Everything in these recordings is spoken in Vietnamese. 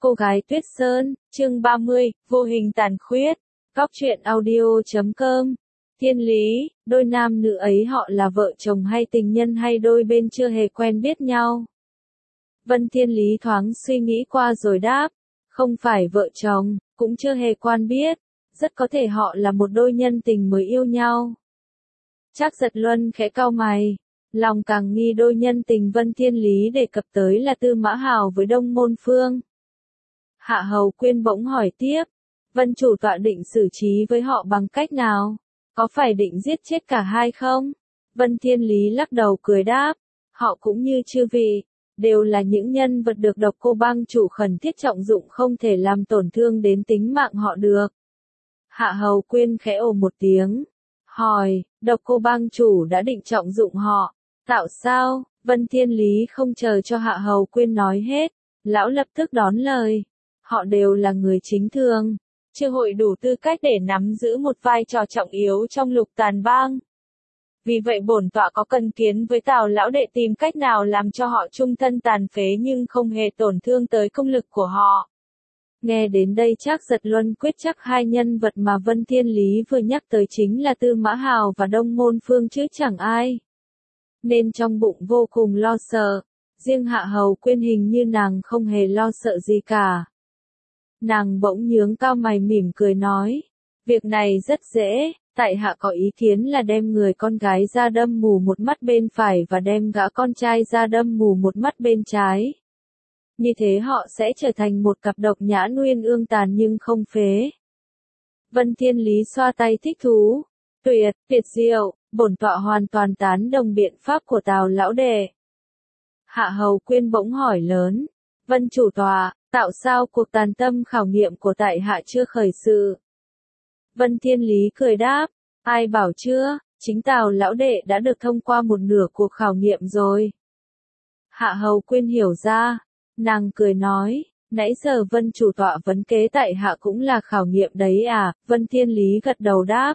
Cô gái Tuyết Sơn, chương 30, vô hình tàn khuyết. Góc truyện audio.com. Thiên lý, đôi nam nữ ấy họ là vợ chồng hay tình nhân hay đôi bên chưa hề quen biết nhau? Vân Thiên Lý thoáng suy nghĩ qua rồi đáp, không phải vợ chồng, cũng chưa hề quen biết, rất có thể họ là một đôi nhân tình mới yêu nhau. Trác Giật Luân khẽ cau mày, lòng càng nghi đôi nhân tình Vân Thiên Lý đề cập tới là Tư Mã Hào với Đông Môn Phương. Hạ Hầu Quyên bỗng hỏi tiếp, Vân chủ tọa định xử trí với họ bằng cách nào? Có phải định giết chết cả hai không? Vân Thiên Lý lắc đầu cười đáp, họ cũng như chư vị, đều là những nhân vật được Độc Cô Bang chủ khẩn thiết trọng dụng, không thể làm tổn thương đến tính mạng họ được. Hạ Hầu Quyên khẽ ồ một tiếng, hỏi, Độc Cô Bang chủ đã định trọng dụng họ, tạo sao? Vân Thiên Lý không chờ cho Hạ Hầu Quyên nói hết, lão lập tức đón lời. Họ đều là người chính thường, chưa hội đủ tư cách để nắm giữ một vai trò trọng yếu trong Lục Tàn Bang. Vì vậy bổn tọa có cần kiến với Tào lão đệ tìm cách nào làm cho họ chung thân tàn phế nhưng không hề tổn thương tới công lực của họ. Nghe đến đây Trác Giật Luân quyết chắc hai nhân vật mà Vân Thiên Lý vừa nhắc tới chính là Tư Mã Hào và Đông Môn Phương chứ chẳng ai. Nên trong bụng vô cùng lo sợ, riêng Hạ Hầu Quyên hình như nàng không hề lo sợ gì cả. Nàng bỗng nhướng cao mày mỉm cười nói, việc này rất dễ, tại hạ có ý kiến là đem người con gái ra đâm mù một mắt bên phải và đem gã con trai ra đâm mù một mắt bên trái. Như thế họ sẽ trở thành một cặp độc nhã nguyên ương tàn nhưng không phế. Vân Thiên Lý xoa tay thích thú, tuyệt diệu, bổn tọa hoàn toàn tán đồng biện pháp của Tào lão đệ. Hạ Hầu Quyên bỗng hỏi lớn, Vân chủ tọa, tạo sao cuộc tàn tâm khảo nghiệm của tại hạ chưa khởi sự? Vân Thiên Lý cười đáp, ai bảo chưa, chính Tào lão đệ đã được thông qua một nửa cuộc khảo nghiệm rồi. Hạ Hầu Quyên hiểu ra, nàng cười nói, nãy giờ Vân chủ tọa vấn kế tại hạ cũng là khảo nghiệm đấy à? Vân Thiên Lý gật đầu đáp.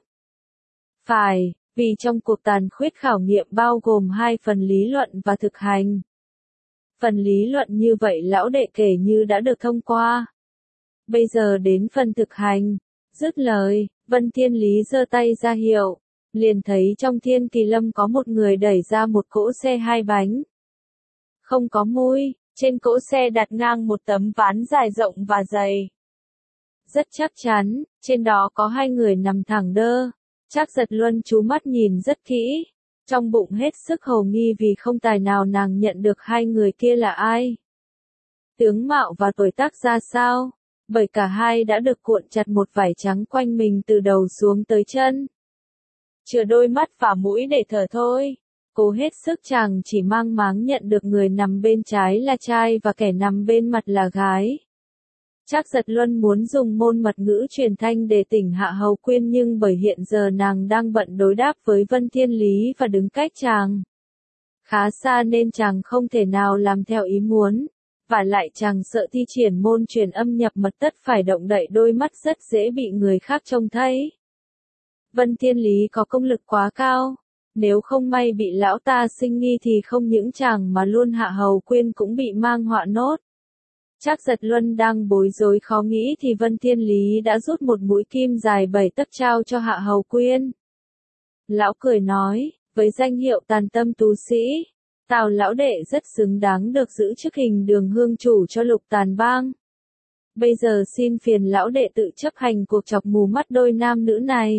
Phải, vì trong cuộc tàn khuyết khảo nghiệm bao gồm hai phần lý luận và thực hành. Phần lý luận như vậy lão đệ kể như đã được thông qua. Bây giờ đến phần thực hành. Dứt lời, Vân Thiên Lý giơ tay ra hiệu, liền thấy trong Thiên Kỳ Lâm có một người đẩy ra một cỗ xe hai bánh. Không có mui, trên cỗ xe đặt ngang một tấm ván dài rộng và dày. Rất chắc chắn, trên đó có hai người nằm thẳng đơ. Trác Giật Luân chú mắt nhìn rất kỹ, trong bụng hết sức hồ nghi vì không tài nào nàng nhận được hai người kia là ai. Tướng mạo và tuổi tác ra sao? Bởi cả hai đã được cuộn chặt một vải trắng quanh mình từ đầu xuống tới chân. Chừa đôi mắt và mũi để thở thôi. Cố hết sức chàng chỉ mang máng nhận được người nằm bên trái là trai và kẻ nằm bên mặt là gái. Trác Giật Luân muốn dùng môn mật ngữ truyền thanh để tỉnh Hạ Hầu Quyên nhưng bởi hiện giờ nàng đang bận đối đáp với Vân Thiên Lý và đứng cách chàng khá xa nên chàng không thể nào làm theo ý muốn. Và lại chàng sợ thi triển môn truyền âm nhập mật tất phải động đậy đôi mắt rất dễ bị người khác trông thấy. Vân Thiên Lý có công lực quá cao, nếu không may bị lão ta sinh nghi thì không những chàng mà luôn Hạ Hầu Quyên cũng bị mang họa nốt. Trác Giật Luân đang bối rối khó nghĩ thì Vân Thiên Lý đã rút một mũi kim dài 7 tấc trao cho Hạ Hầu Quyên. Lão cười nói, với danh hiệu tàn tâm tú sĩ, Tào lão đệ rất xứng đáng được giữ chức hình đường hương chủ cho Lục Tàn Bang. Bây giờ xin phiền lão đệ tự chấp hành cuộc chọc mù mắt đôi nam nữ này.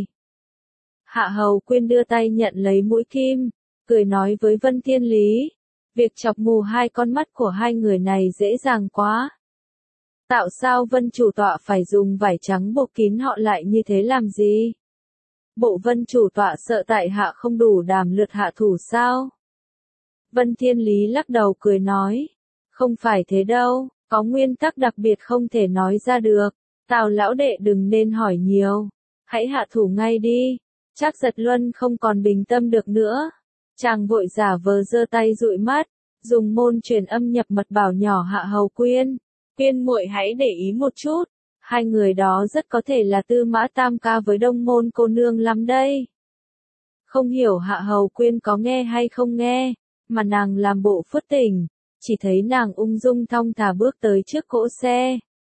Hạ Hầu Quyên đưa tay nhận lấy mũi kim, cười nói với Vân Thiên Lý, việc chọc mù hai con mắt của hai người này dễ dàng quá. Tạo sao Vân chủ tọa phải dùng vải trắng buộc kín họ lại như thế làm gì? Bộ Vân chủ tọa sợ tại hạ không đủ đảm lược hạ thủ sao? Vân Thiên Lý lắc đầu cười nói, không phải thế đâu, có nguyên tắc đặc biệt không thể nói ra được. Tào lão đệ đừng nên hỏi nhiều, hãy hạ thủ ngay đi. Trác Giật Luân không còn bình tâm được nữa, chàng vội giả vờ giơ tay dụi mắt, dùng môn truyền âm nhập mật bảo nhỏ Hạ Hầu Quyên, Quyên muội hãy để ý một chút, hai người đó rất có thể là Tư Mã Tam Ca với Đông Môn cô nương lắm đây. Không hiểu Hạ Hầu Quyên có nghe hay không nghe, mà nàng làm bộ phớt tỉnh, chỉ thấy nàng ung dung thong thả bước tới trước cỗ xe,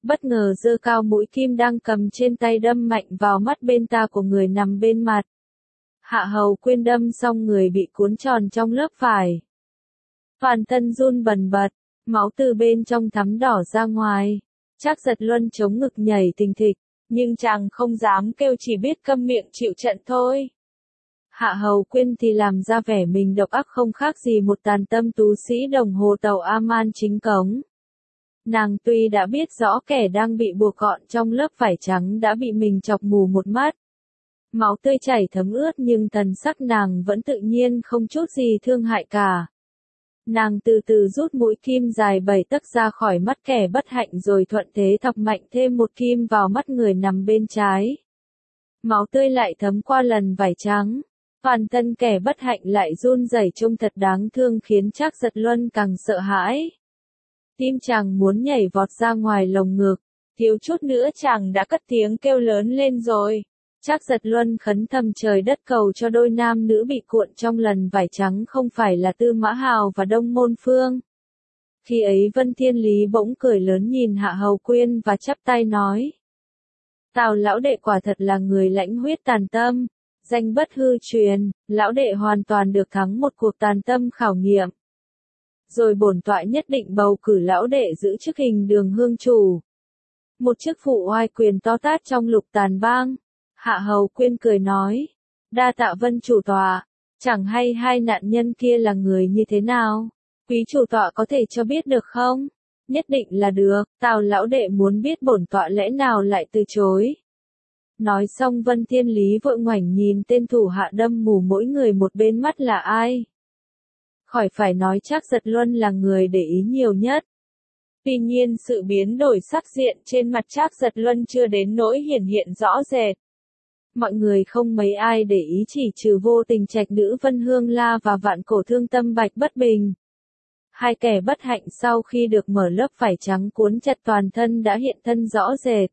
bất ngờ giơ cao mũi kim đang cầm trên tay đâm mạnh vào mắt bên ta của người nằm bên mặt. Hạ Hầu Quyên đâm xong người bị cuốn tròn trong lớp vải. Toàn thân run bần bật, máu từ bên trong thắm đỏ ra ngoài. Trác Giật Luân chống ngực nhảy thình thịch, nhưng chàng không dám kêu, chỉ biết câm miệng chịu trận thôi. Hạ Hầu Quyên thì làm ra vẻ mình độc ác không khác gì một tàn tâm tú sĩ đồng hồ tàu Aman chính cống. Nàng tuy đã biết rõ kẻ đang bị buộc gọn trong lớp vải trắng đã bị mình chọc mù một mắt. Máu tươi chảy thấm ướt nhưng thần sắc nàng vẫn tự nhiên không chút gì thương hại cả. Nàng từ từ rút mũi kim dài 7 tấc ra khỏi mắt kẻ bất hạnh rồi thuận thế thọc mạnh thêm một kim vào mắt người nằm bên trái. Máu tươi lại thấm qua lần vải trắng. Toàn thân kẻ bất hạnh lại run rẩy trông thật đáng thương khiến Trác Giật Luân càng sợ hãi. Tim chàng muốn nhảy vọt ra ngoài lồng ngực, thiếu chút nữa chàng đã cất tiếng kêu lớn lên rồi. Trác Giật Luân khấn thầm trời đất cầu cho đôi nam nữ bị cuộn trong lần vải trắng không phải là Tư Mã Hào và Đông Môn Phương. Khi ấy Vân Thiên Lý bỗng cười lớn nhìn Hạ Hầu Quyên và chắp tay nói. Tào lão đệ quả thật là người lãnh huyết tàn tâm, danh bất hư truyền, lão đệ hoàn toàn được thắng một cuộc tàn tâm khảo nghiệm. Rồi bổn tọa nhất định bầu cử lão đệ giữ chức Hình Đường Hương chủ. Một chức vụ oai quyền to tát trong Lục Tàn Bang. Hạ Hầu Quyên cười nói, đa tạ Vân chủ tọa, chẳng hay hai nạn nhân kia là người như thế nào, quý chủ tọa có thể cho biết được không? Nhất định là được, Tào lão đệ muốn biết bổn tọa lẽ nào lại từ chối. Nói xong Vân Thiên Lý vội ngoảnh nhìn tên thủ hạ đâm mù mỗi người một bên mắt là ai. Khỏi phải nói Trác Giật Luân là người để ý nhiều nhất. Tuy nhiên sự biến đổi sắc diện trên mặt Trác Giật Luân chưa đến nỗi hiển hiện rõ rệt. Mọi người không mấy ai để ý chỉ trừ vô tình trạch nữ Vân Hương La và vạn cổ thương tâm Bạch Bất Bình. Hai kẻ bất hạnh sau khi được mở lớp vải trắng cuốn chặt toàn thân đã hiện thân rõ rệt.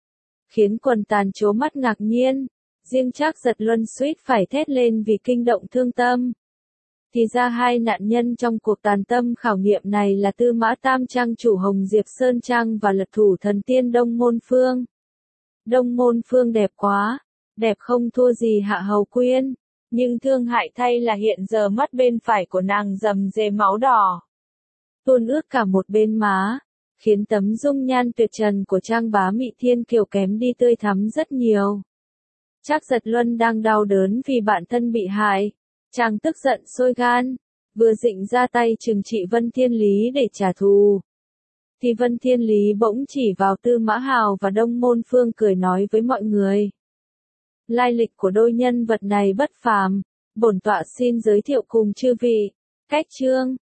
Khiến quần tàn trố mắt ngạc nhiên, riêng Trác Giật Luân suýt phải thét lên vì kinh động thương tâm. Thì ra hai nạn nhân trong cuộc tàn tâm khảo nghiệm này là Tư Mã Tam Trang chủ Hồng Diệp Sơn Trang và lật thủ thần tiên Đông Môn Phương. Đông Môn Phương đẹp quá, đẹp không thua gì Hạ Hầu Quyên, nhưng thương hại thay là hiện giờ mắt bên phải của nàng rầm rề máu đỏ. Tuôn ướt cả một bên má, khiến tấm dung nhan tuyệt trần của Trang Bá Mị Thiên Kiều kém đi tươi thắm rất nhiều. Trác Giật Luân đang đau đớn vì bản thân bị hại, chàng tức giận sôi gan, vừa định ra tay trừng trị Vân Thiên Lý để trả thù. Thì Vân Thiên Lý bỗng chỉ vào Tư Mã Hào và Đông Môn Phương cười nói với mọi người. Lai lịch của đôi nhân vật này bất phàm, bổn tọa xin giới thiệu cùng chư vị. Cách chương